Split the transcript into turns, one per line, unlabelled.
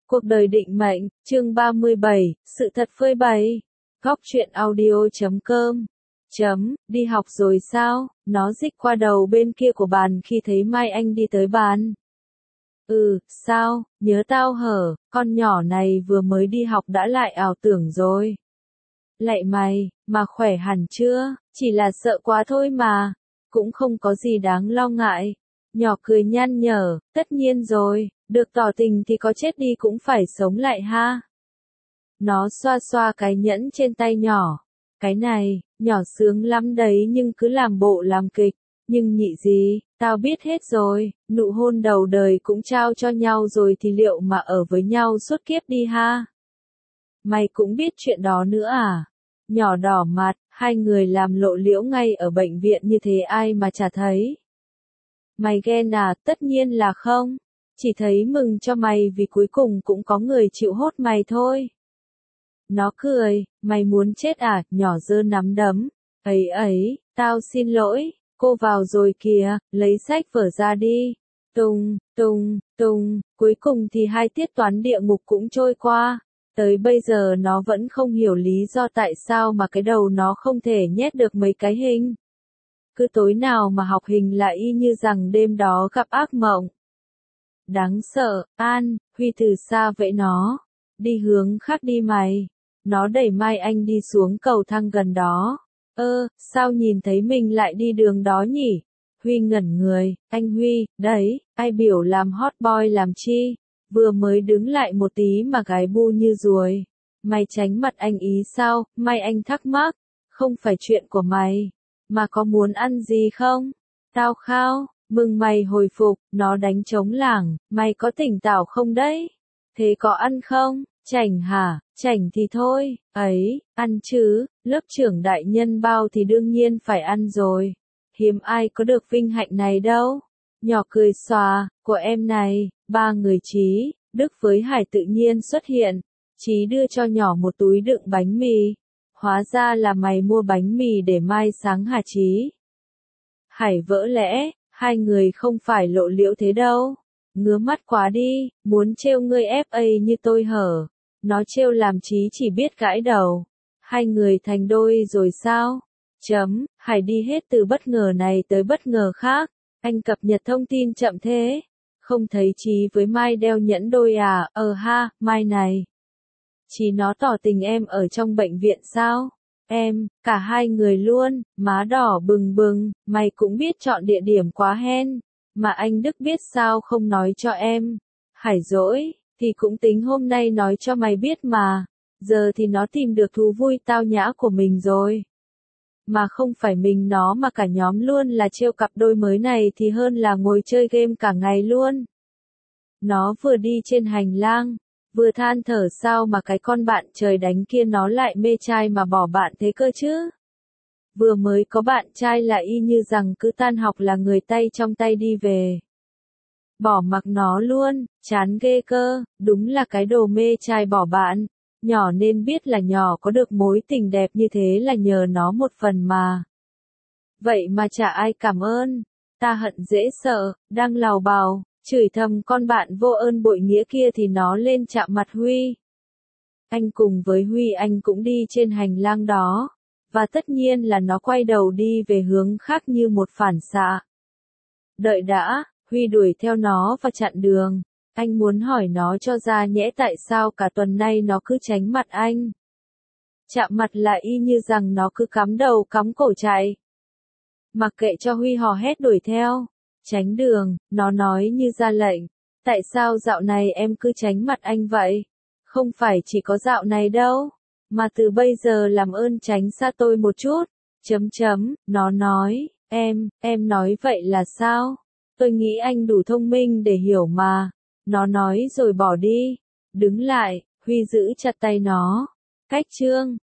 Cuộc đời định mệnh, chương 37, sự thật phơi bày. Góc truyện audio.com. Đi học rồi sao? Nó rích qua đầu bên kia của bàn khi thấy Mai Anh đi tới bàn. Sao, nhớ tao hở, con nhỏ này vừa mới đi học đã lại ảo tưởng rồi. Lạy mày, mà khỏe hẳn chưa, chỉ là sợ quá thôi mà, cũng không có gì đáng lo ngại. Nhỏ cười nhăn nhở, tất nhiên rồi, được tỏ tình thì có chết đi cũng phải sống lại ha. Nó xoa xoa cái nhẫn trên tay nhỏ. Cái này, nhỏ sướng lắm đấy nhưng cứ làm bộ làm kịch. Nhưng nhị gì, tao biết hết rồi, nụ hôn đầu đời cũng trao cho nhau rồi thì liệu mà ở với nhau suốt kiếp đi ha. Mày cũng biết chuyện đó nữa à? Nhỏ đỏ mặt, hai người làm lộ liễu ngay ở bệnh viện như thế ai mà chả thấy. Mày ghen à? Tất nhiên là không. Chỉ thấy mừng cho mày vì cuối cùng cũng có người chịu hốt mày thôi. Nó cười, mày muốn chết à? Nhỏ giơ nắm đấm. Ấy, tao xin lỗi, cô vào rồi kìa, lấy sách vở ra đi. Tung, cuối cùng thì hai tiết toán địa ngục cũng trôi qua. Tới bây giờ nó vẫn không hiểu lý do tại sao mà cái đầu nó không thể nhét được mấy cái hình. Cứ tối nào mà học hình là y như rằng đêm đó gặp ác mộng. Đáng sợ, An, Huy từ xa vẫy nó. Đi hướng khác đi mày. Nó đẩy Mai Anh đi xuống cầu thang gần đó. Sao nhìn thấy mình lại đi đường đó nhỉ? Huy ngẩn người, anh Huy, đấy, ai biểu làm hot boy làm chi? Vừa mới đứng lại một tí mà gái bu như ruồi. Mày tránh mặt anh ý sao? Mai Anh thắc mắc. Không phải chuyện của mày. Mà có muốn ăn gì không? Tao khao, mừng mày hồi phục, nó đánh trống lảng, mày có tỉnh táo không đấy? Thế có ăn không? Chảnh hả? Chảnh thì thôi, ấy, ăn chứ, lớp trưởng đại nhân bao thì đương nhiên phải ăn rồi. Hiếm ai có được vinh hạnh này đâu. Nhỏ cười xòa, của em này, ba người Chí, Đức với Hải tự nhiên xuất hiện. Chí đưa cho nhỏ một túi đựng bánh mì. Hóa ra là mày mua bánh mì để mai sáng hả Chí? Hải vỡ lẽ, hai người không phải lộ liễu thế đâu. Ngứa mắt quá đi, muốn trêu ngươi FA như tôi hở. Nó trêu làm Chí chỉ biết gãi đầu. Hai người thành đôi rồi sao? Hải đi hết từ bất ngờ này tới bất ngờ khác. Anh cập nhật thông tin chậm thế. Không thấy Chí với Mai đeo nhẫn đôi à? Mai này. Chí nó tỏ tình em ở trong bệnh viện sao? Em, cả hai người luôn, má đỏ bừng bừng, mày cũng biết chọn địa điểm quá hen. Mà anh Đức biết sao không nói cho em. Hải dỗi, thì cũng tính hôm nay nói cho mày biết mà. Giờ thì nó tìm được thú vui tao nhã của mình rồi. Mà không phải mình nó mà cả nhóm luôn là trêu cặp đôi mới này thì hơn là ngồi chơi game cả ngày luôn. Nó vừa đi trên hành lang, vừa than thở sao mà cái con bạn trời đánh kia nó lại mê trai mà bỏ bạn thế cơ chứ. Vừa mới có bạn trai là y như rằng cứ tan học là người tay trong tay đi về. Bỏ mặc nó luôn, chán ghê cơ, đúng là cái đồ mê trai bỏ bạn. Nhỏ nên biết là nhỏ có được mối tình đẹp như thế là nhờ nó một phần mà. Vậy mà chả ai cảm ơn. Ta hận dễ sợ, đang lào bào, chửi thầm con bạn vô ơn bội nghĩa kia thì nó lên chạm mặt Huy. Anh cùng với Huy anh cũng đi trên hành lang đó. Và tất nhiên là nó quay đầu đi về hướng khác như một phản xạ. Đợi đã, Huy đuổi theo nó và chặn đường. Anh muốn hỏi nó cho ra nhẽ tại sao cả tuần nay nó cứ tránh mặt anh. Chạm mặt là y như rằng nó cứ cắm đầu cắm cổ chạy. Mặc kệ cho Huy hò hét đuổi theo. Tránh đường, nó nói như ra lệnh. Tại sao dạo này em cứ tránh mặt anh vậy? Không phải chỉ có dạo này đâu. Mà từ bây giờ làm ơn tránh xa tôi một chút. Nó nói, em nói vậy là sao? Tôi nghĩ anh đủ thông minh để hiểu mà. Nó nói rồi bỏ đi. Đứng lại, Huy giữ chặt tay nó. Cách chương.